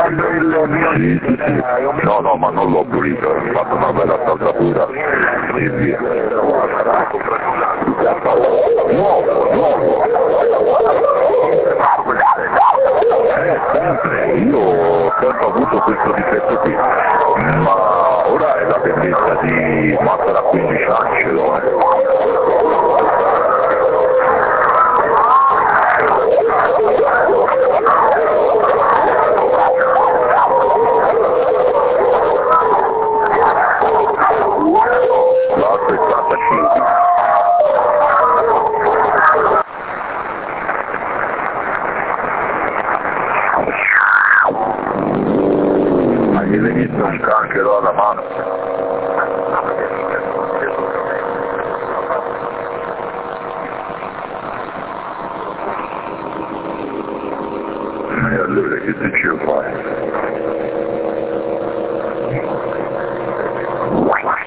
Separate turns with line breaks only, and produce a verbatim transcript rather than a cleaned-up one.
guardando il mio...
Sì, sì, sì. No, no, ma non l'ho pulito, ho fatto una bella saldatura e via. Nuovo, nuovo. Eh, sempre, io ho sempre avuto questo difetto qui, ma ora è la tendenza di massera a quindici anni ce l'ho, eh. La sessantacinque. Ma gli hai visto un canchero alla mano? E allora che te ci fai?